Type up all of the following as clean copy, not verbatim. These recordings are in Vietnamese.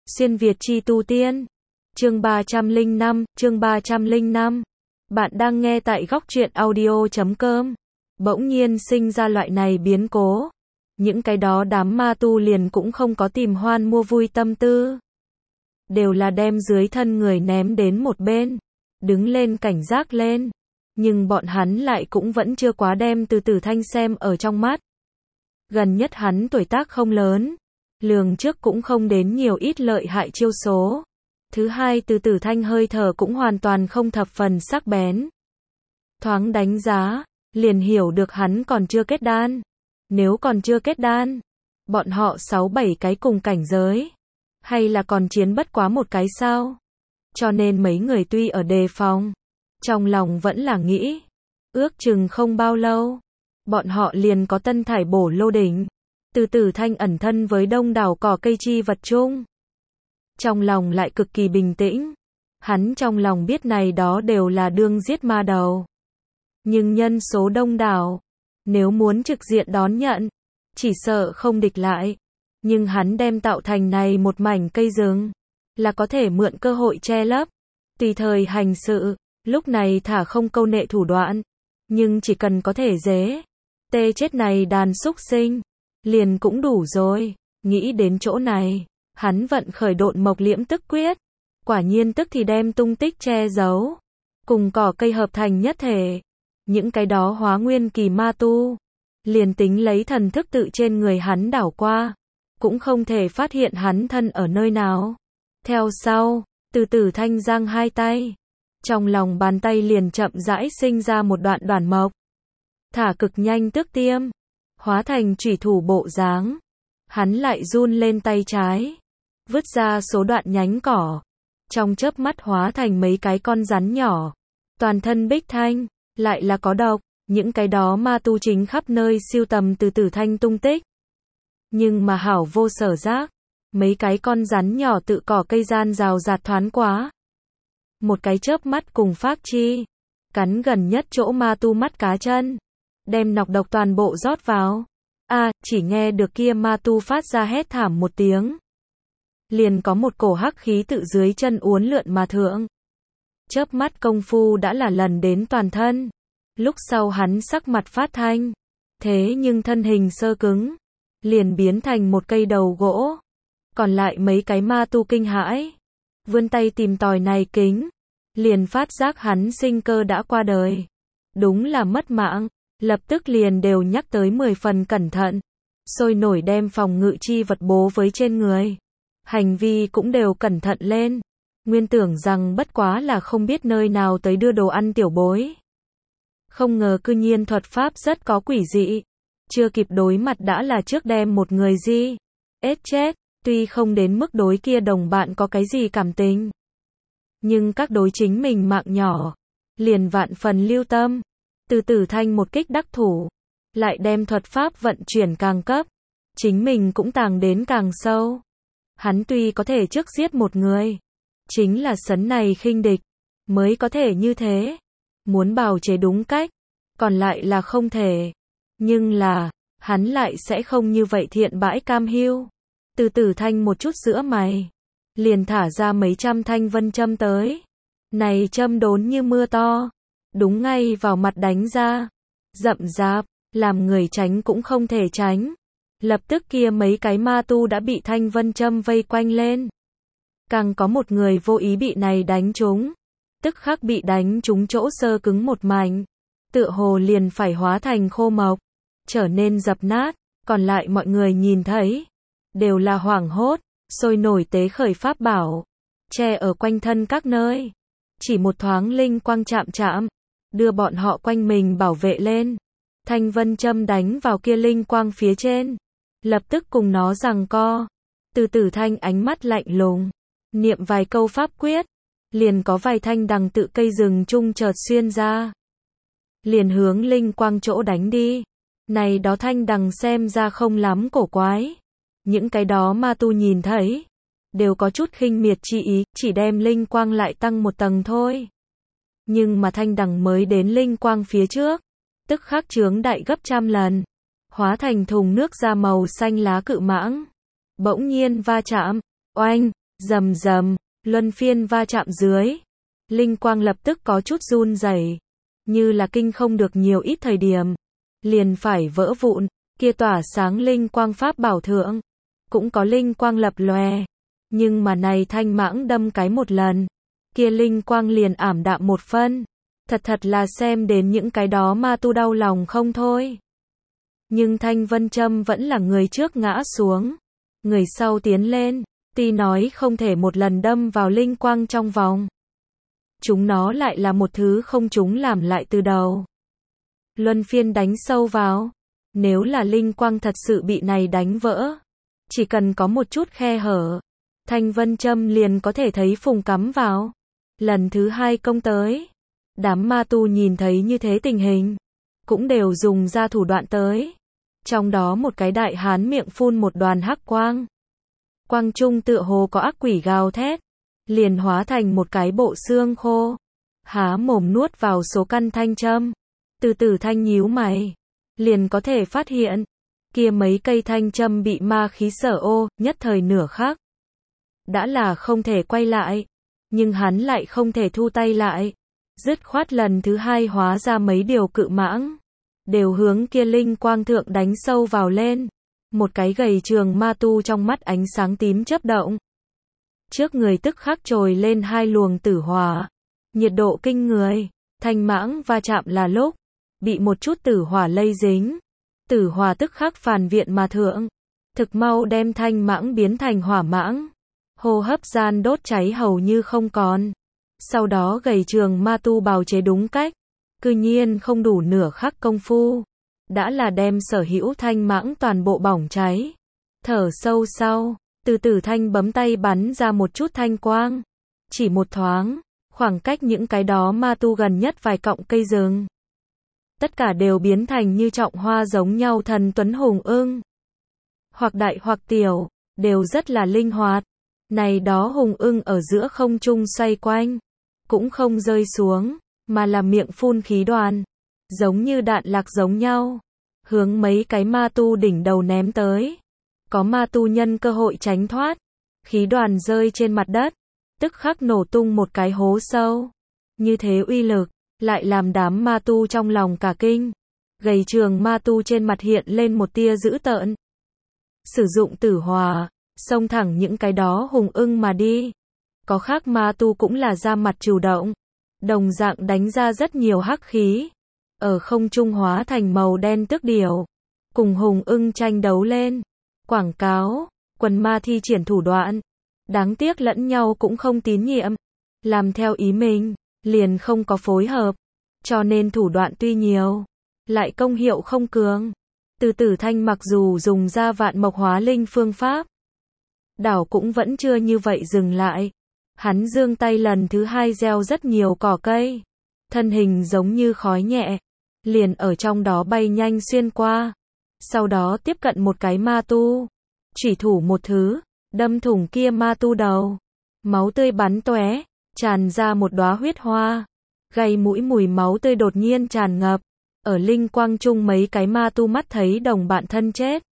Xuyên Việt chi tu tiên. Chương 305. Bạn đang nghe tại góc truyện audio.com. Bỗng nhiên sinh ra loại này biến cố. Những cái đó đám ma tu liền cũng không có tìm hoan mua vui tâm tư. Đều là đem dưới thân người ném đến một bên. Đứng lên cảnh giác lên. Nhưng bọn hắn lại cũng vẫn chưa quá đem Từ Tử Thanh xem ở trong mắt. Gần nhất hắn tuổi tác không lớn. Lường trước cũng không đến nhiều ít lợi hại chiêu số. Thứ hai, Từ Tử Thanh hơi thở cũng hoàn toàn không thập phần sắc bén. Thoáng đánh giá, liền hiểu được hắn còn chưa kết đan. Nếu còn chưa kết đan, bọn họ 6-7 cái cùng cảnh giới, hay là còn chiến bất quá một cái sao? Cho nên mấy người tuy ở đề phòng, trong lòng vẫn là nghĩ, ước chừng không bao lâu, bọn họ liền có tân thải bổ lô đỉnh. Từ Tử Thanh ẩn thân với đông đảo cỏ cây chi vật chung. Trong lòng lại cực kỳ bình tĩnh. Hắn trong lòng biết này đó đều là đương giết ma đầu. Nhưng nhân số đông đảo, nếu muốn trực diện đón nhận, chỉ sợ không địch lại. Nhưng hắn đem tạo thành này một mảnh cây rừng, là có thể mượn cơ hội che lấp, tùy thời hành sự, lúc này thả không câu nệ thủ đoạn. Nhưng chỉ cần có thể dễ tê chết này đàn súc sinh, liền cũng đủ rồi. Nghĩ đến chỗ này, hắn vận khởi Độn Mộc Liễm Tức Quyết. Quả nhiên tức thì đem tung tích che giấu, cùng cỏ cây hợp thành nhất thể. Những cái đó hóa nguyên kỳ ma tu, liền tính lấy thần thức tự trên người hắn đảo qua, cũng không thể phát hiện hắn thân ở nơi nào. Theo sau, Từ Tử Thanh giang hai tay, trong lòng bàn tay liền chậm rãi sinh ra một đoạn đoản mộc. Thả cực nhanh tước tiêm, hóa thành chủy thủ bộ dáng. Hắn lại run lên tay trái, vứt ra số đoạn nhánh cỏ, trong chớp mắt hóa thành mấy cái con rắn nhỏ, toàn thân bích thanh, lại là có độc. Những cái đó ma tu chính khắp nơi siêu tầm Từ Tử Thanh tung tích. Nhưng mà hảo vô sở giác, mấy cái con rắn nhỏ tự cỏ cây gian rào rạt thoáng quá. Một cái chớp mắt cùng phác chi, cắn gần nhất chỗ ma tu mắt cá chân, đem nọc độc toàn bộ rót vào. Chỉ nghe được kia ma tu phát ra hét thảm một tiếng. Liền có một cổ hắc khí tự dưới chân uốn lượn mà thượng. Chớp mắt công phu đã là lần đến toàn thân. Lúc sau hắn sắc mặt phát thanh. Thế nhưng thân hình sơ cứng, liền biến thành một cây đầu gỗ. Còn lại mấy cái ma tu kinh hãi, vươn tay tìm tòi này kính, liền phát giác hắn sinh cơ đã qua đời. Đúng là mất mạng. Lập tức liền đều nhắc tới 10 phần cẩn thận, sôi nổi đem phòng ngự chi vật bố với trên người. Hành vi cũng đều cẩn thận lên. Nguyên tưởng rằng bất quá là không biết nơi nào tới đưa đồ ăn tiểu bối. Không ngờ cư nhiên thuật pháp rất có quỷ dị. Chưa kịp đối mặt đã là trước đem một người chết. Tuy không đến mức đối kia đồng bạn có cái gì cảm tình, nhưng các đối chính mình mạng nhỏ, liền vạn phần lưu tâm. Từ Tử Thanh một kích đắc thủ, lại đem thuật pháp vận chuyển càng cấp, chính mình cũng tàng đến càng sâu. Hắn tuy có thể trước giết một người, chính là sấn này khinh địch, mới có thể như thế. Muốn bào chế đúng cách, còn lại là không thể. Nhưng là, hắn lại sẽ không như vậy thiện bãi cam hiu. Từ Tử Thanh một chút giữa mày, liền thả ra mấy trăm thanh vân châm tới. Này châm đốn như mưa to, đúng ngay vào mặt đánh ra, rậm rạp, làm người tránh cũng không thể tránh. Lập tức kia mấy cái ma tu đã bị thanh vân châm vây quanh lên. Càng có một người vô ý bị này đánh trúng, tức khắc bị đánh trúng chỗ sơ cứng một mảnh, tựa hồ liền phải hóa thành khô mộc, trở nên dập nát. Còn lại mọi người nhìn thấy, đều là hoảng hốt, sôi nổi tế khởi pháp bảo, che ở quanh thân các nơi. Chỉ một thoáng linh quang chạm, đưa bọn họ quanh mình bảo vệ lên. Thanh vân châm đánh vào kia linh quang phía trên, lập tức cùng nó giằng co. Từ Tử Thanh ánh mắt lạnh lùng, niệm vài câu pháp quyết, liền có vài thanh đằng tự cây rừng chung chợt xuyên ra, liền hướng linh quang chỗ đánh đi. Này đó thanh đằng xem ra không lắm cổ quái, những cái đó ma tu nhìn thấy, đều có chút khinh miệt chi ý, chỉ đem linh quang lại tăng một tầng thôi. Nhưng mà thanh đằng mới đến linh quang phía trước, tức khắc chướng đại gấp trăm lần, hóa thành thùng nước da màu xanh lá cự mãng. Bỗng nhiên va chạm, oanh, Rầm rầm, luân phiên va chạm dưới. Linh quang lập tức có chút run rẩy, như là kinh không được nhiều ít thời điểm, liền phải vỡ vụn. Kia tỏa sáng linh quang pháp bảo thượng, cũng có linh quang lập lòe, nhưng mà này thanh mãng đâm cái một lần, kia linh quang liền ảm đạm một phân. Thật là xem đến những cái đó ma tu đau lòng không thôi. Nhưng Thanh Vân Châm vẫn là người trước ngã xuống, người sau tiến lên, tuy nói không thể một lần đâm vào linh quang trong vòng. Chúng nó lại là một thứ không chúng làm lại từ đầu. Luân phiên đánh sâu vào, nếu là linh quang thật sự bị này đánh vỡ, chỉ cần có một chút khe hở, Thanh Vân Châm liền có thể thấy phùng cắm vào. Lần thứ hai công tới, đám ma tu nhìn thấy như thế tình hình, cũng đều dùng ra thủ đoạn tới. Trong đó một cái đại hán miệng phun một đoàn hắc quang. Quang trung tựa hồ có ác quỷ gào thét, liền hóa thành một cái bộ xương khô, há mồm nuốt vào số căn thanh châm. Từ từ Thanh nhíu mày, liền có thể phát hiện, kia mấy cây thanh châm bị ma khí sở ô, nhất thời nửa khắc. Đã là không thể quay lại, nhưng hắn lại không thể thu tay lại. Dứt khoát lần thứ hai hóa ra mấy điều cự mãng, đều hướng kia linh quang thượng đánh sâu vào lên. Một cái gầy trường ma tu trong mắt ánh sáng tím chớp động. Trước người tức khắc trồi lên hai luồng tử hỏa, nhiệt độ kinh người. Thanh mãng va chạm là lúc, bị một chút tử hỏa lây dính. Tử hỏa tức khắc phản viện mà thượng, thực mau đem thanh mãng biến thành hỏa mãng. Hô hấp gian đốt cháy hầu như không còn. Sau đó gầy trường ma tu bào chế đúng cách, cư nhiên không đủ nửa khắc công phu, đã là đem sở hữu thanh mãng toàn bộ bỏng cháy. Thở sâu sau, từ từ Thanh bấm tay bắn ra một chút thanh quang. Chỉ một thoáng, khoảng cách những cái đó ma tu gần nhất vài cọng cây rừng, tất cả đều biến thành như trọng hoa giống nhau thần tuấn hùng ưng. Hoặc đại hoặc tiểu, đều rất là linh hoạt. Này đó hùng ưng ở giữa không trung xoay quanh, cũng không rơi xuống, mà là miệng phun khí đoàn, giống như đạn lạc giống nhau, hướng mấy cái ma tu đỉnh đầu ném tới. Có ma tu nhân cơ hội tránh thoát, khí đoàn rơi trên mặt đất, tức khắc nổ tung một cái hố sâu. Như thế uy lực, lại làm đám ma tu trong lòng cả kinh. Gầy trường ma tu trên mặt hiện lên một tia dữ tợn. Sử dụng tử hỏa, xông thẳng những cái đó hùng ưng mà đi. Có khác ma tu cũng là ra mặt chủ động, đồng dạng đánh ra rất nhiều hắc khí, ở không trung hóa thành màu đen tước điểu, cùng hùng ưng tranh đấu lên. Quảng cáo, quần ma thi triển thủ đoạn, đáng tiếc lẫn nhau cũng không tín nhiệm, làm theo ý mình, liền không có phối hợp, cho nên thủ đoạn tuy nhiều, lại công hiệu không cường. Từ từ Thanh mặc dù dùng ra vạn mộc hóa linh phương pháp, đảo cũng vẫn chưa như vậy dừng lại. Hắn giương tay lần thứ hai gieo rất nhiều cỏ cây, thân hình giống như khói nhẹ, liền ở trong đó bay nhanh xuyên qua. Sau đó tiếp cận một cái ma tu, chủy thủ một thứ, đâm thủng kia ma tu đầu. Máu tươi bắn tóe, tràn ra một đóa huyết hoa. Gây mũi mùi máu tươi đột nhiên tràn ngập. Ở linh quang trung mấy cái ma tu mắt thấy đồng bạn thân chết.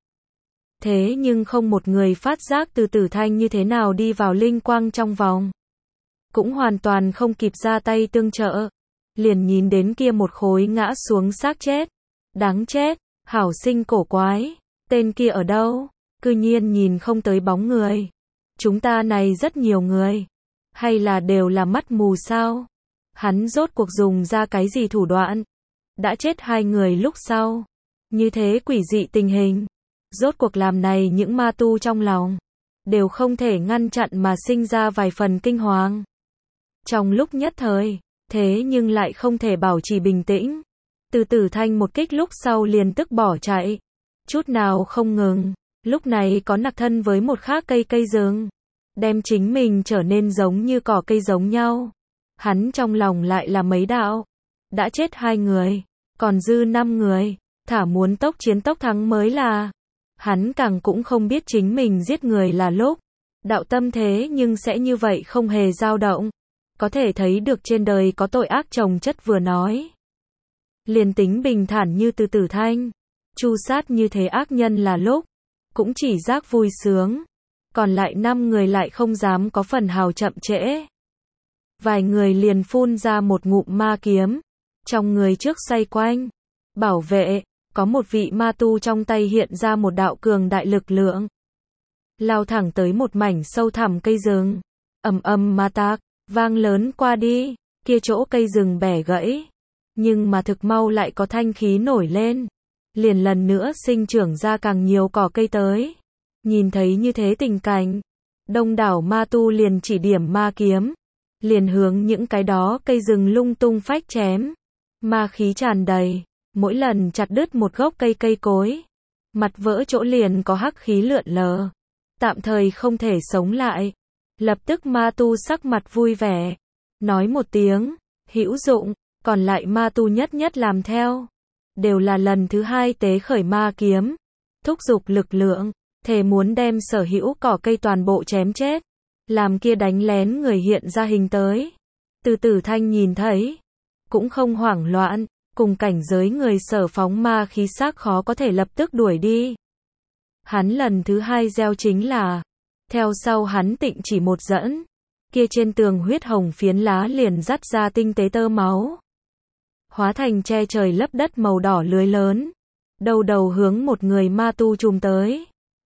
Thế nhưng không một người phát giác từ từ Thanh như thế nào đi vào linh quang trong vòng. Cũng hoàn toàn không kịp ra tay tương trợ. Liền nhìn đến kia một khối ngã xuống xác chết. Đáng chết, hảo sinh cổ quái. Tên kia ở đâu? Cư nhiên nhìn không tới bóng người. Chúng ta này rất nhiều người. Hay là đều là mắt mù sao? Hắn rốt cuộc dùng ra cái gì thủ đoạn? Đã chết hai người lúc sau. Như thế quỷ dị tình hình. Rốt cuộc làm này những ma tu trong lòng. Đều không thể ngăn chặn mà sinh ra vài phần kinh hoàng. Trong lúc nhất thời, thế nhưng lại không thể bảo trì bình tĩnh. Từ từ Thanh một kích lúc sau liền tức bỏ chạy. Chút nào không ngừng. Lúc này có nặc thân với một khác cây rừng. Đem chính mình trở nên giống như cỏ cây giống nhau. Hắn trong lòng lại là mấy đạo. Đã chết hai người. Còn dư 5 người. Thả muốn tốc chiến tốc thắng mới là. Hắn càng cũng không biết chính mình giết người là lúc. Đạo tâm thế nhưng sẽ như vậy không hề dao động. Có thể thấy được trên đời có tội ác chồng chất vừa nói. Liền tính bình thản như từ từ Thanh. Chu sát như thế ác nhân là lúc. Cũng chỉ giác vui sướng. còn lại 5 người lại không dám có phần hào chậm trễ. Vài người liền phun ra một ngụm ma kiếm, trong người trước xoay quanh, bảo vệ, có một vị ma tu trong tay hiện ra một đạo cường đại lực lượng, lao thẳng tới một mảnh sâu thẳm cây rừng, ầm ầm ma tạc, vang lớn qua đi, kia chỗ cây rừng bẻ gãy, nhưng mà thực mau lại có thanh khí nổi lên, liền lần nữa sinh trưởng ra càng nhiều cỏ cây tới. Nhìn thấy như thế tình cảnh, đông đảo ma tu liền chỉ điểm ma kiếm, liền hướng những cái đó cây rừng lung tung phách chém, ma khí tràn đầy, mỗi lần chặt đứt một gốc cây cối, mặt vỡ chỗ liền có hắc khí lượn lờ, tạm thời không thể sống lại. Lập tức ma tu sắc mặt vui vẻ, nói một tiếng, hữu dụng, còn lại ma tu nhất nhất làm theo. Đều là lần thứ 2 tế khởi ma kiếm, thúc giục lực lượng, thề muốn đem sở hữu cỏ cây toàn bộ chém chết, làm kia đánh lén người hiện ra hình tới. Từ Tử Thanh nhìn thấy, cũng không hoảng loạn, cùng cảnh giới người sở phóng ma khí xác khó có thể lập tức đuổi đi. Hắn lần thứ 2 gieo chính là, theo sau hắn tịnh chỉ một dẫn, kia trên tường huyết hồng phiến lá liền dắt ra tinh tế tơ máu, hóa thành che trời lấp đất màu đỏ lưới lớn, đầu đầu hướng một người ma tu chùm tới.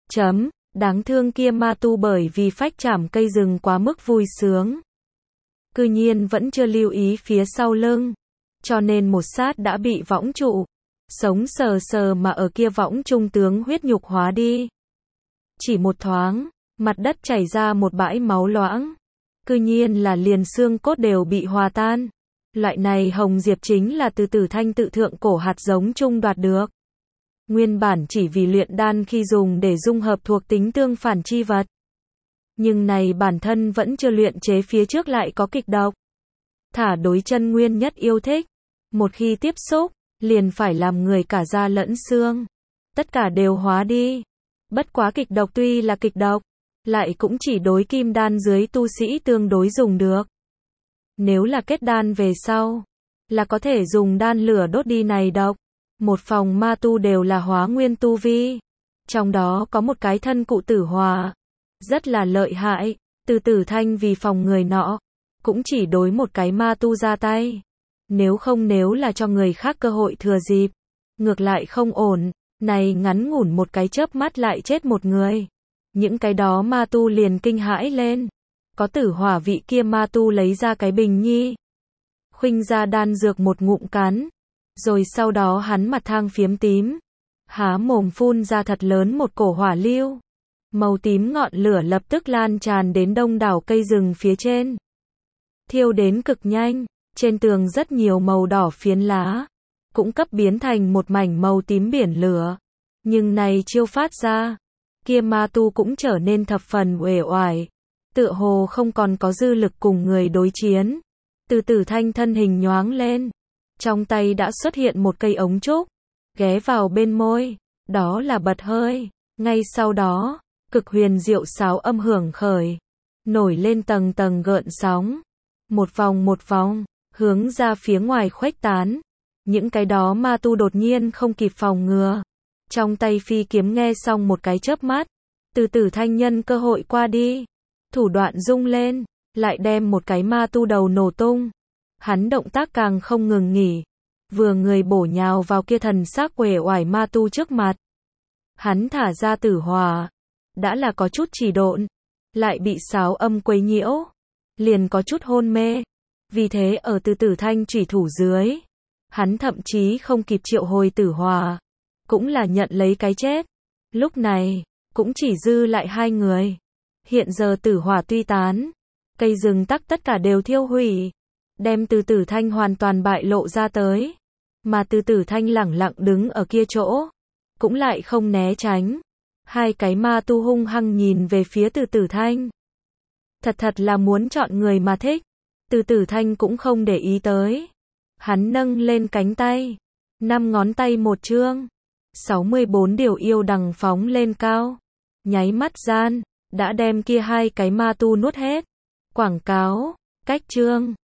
Đáng thương kia ma tu bởi vì phách chảm cây rừng quá mức vui sướng, cư nhiên vẫn chưa lưu ý phía sau lưng, cho nên một sát đã bị võng trụ, sống sờ sờ mà ở kia võng trung tướng huyết nhục hóa đi. Chỉ một thoáng, mặt đất chảy ra một bãi máu loãng, cư nhiên là liền xương cốt đều bị hòa tan. Loại này hồng diệp chính là từ Tử Thanh tự thượng cổ hạt giống chung đoạt được. Nguyên bản chỉ vì luyện đan khi dùng để dung hợp thuộc tính tương phản chi vật. Nhưng này bản thân vẫn chưa luyện chế phía trước lại có kịch độc. Thả đối chân nguyên nhất yêu thích. Một khi tiếp xúc, liền phải làm người cả da lẫn xương. Tất cả đều hóa đi. Bất quá kịch độc tuy là kịch độc, lại cũng chỉ đối kim đan dưới tu sĩ tương đối dùng được. Nếu là kết đan về sau, là có thể dùng đan lửa đốt đi này độc. Một phòng ma tu đều là hóa nguyên tu vi. Trong đó có một cái thân cụ Tử Hòa, rất là lợi hại. Từ Tử Thanh vì phòng người nọ, cũng chỉ đối một cái ma tu ra tay. Nếu là cho người khác cơ hội thừa dịp, ngược lại không ổn. Này ngắn ngủn một cái chớp mắt lại chết một người. Những cái đó ma tu liền kinh hãi lên. Có Tử Hỏa vị kia ma tu lấy ra cái bình nhi, khuynh ra đan dược một ngụm cắn, rồi sau đó hắn mặt thang phiếm tím, há mồm phun ra thật lớn một cổ hỏa lưu, màu tím ngọn lửa lập tức lan tràn đến đông đảo cây rừng phía trên, thiêu đến cực nhanh, trên tường rất nhiều màu đỏ phiến lá, cũng cấp biến thành một mảnh màu tím biển lửa, nhưng này chiêu phát ra, kia ma tu cũng trở nên thập phần uể oải. Tựa hồ không còn có dư lực cùng người đối chiến. Từ Tử Thanh thân hình nhoáng lên, trong tay đã xuất hiện một cây ống trúc, ghé vào bên môi, đó là bật hơi. Ngay sau đó, cực huyền diệu sáo âm hưởng khởi, nổi lên tầng tầng gợn sóng, một vòng, hướng ra phía ngoài khuếch tán. Những cái đó ma tu đột nhiên không kịp phòng ngừa, trong tay phi kiếm nghe xong một cái chớp mắt, Từ Tử Thanh nhân cơ hội qua đi. Thủ đoạn rung lên, lại đem một cái ma tu đầu nổ tung. Hắn động tác càng không ngừng nghỉ, vừa người bổ nhào vào kia thần sắc uể oải ma tu trước mặt. Hắn thả ra Tử Hỏa, đã là có chút trì độn, lại bị sáo âm quấy nhiễu, liền có chút hôn mê. Vì thế ở Từ Tử Thanh chủy thủ dưới, hắn thậm chí không kịp triệu hồi Tử Hỏa, cũng là nhận lấy cái chết. Lúc này, cũng chỉ dư lại 2 người. Hiện giờ Tử Hỏa tuy tán, cây rừng tất cả đều thiêu hủy, đem Từ Tử Thanh hoàn toàn bại lộ ra tới. Mà Từ Tử Thanh lẳng lặng đứng ở kia chỗ, cũng lại không né tránh. 2 cái ma tu hung hăng nhìn về phía Từ Tử Thanh. Thật là muốn chọn người mà thích. Từ Tử Thanh cũng không để ý tới. Hắn nâng lên cánh tay, 5 ngón tay một chương, 64 điều yêu đằng phóng lên cao. Nháy mắt gian, đã đem kia 2 cái ma tu nuốt hết. Quảng cáo, cách chương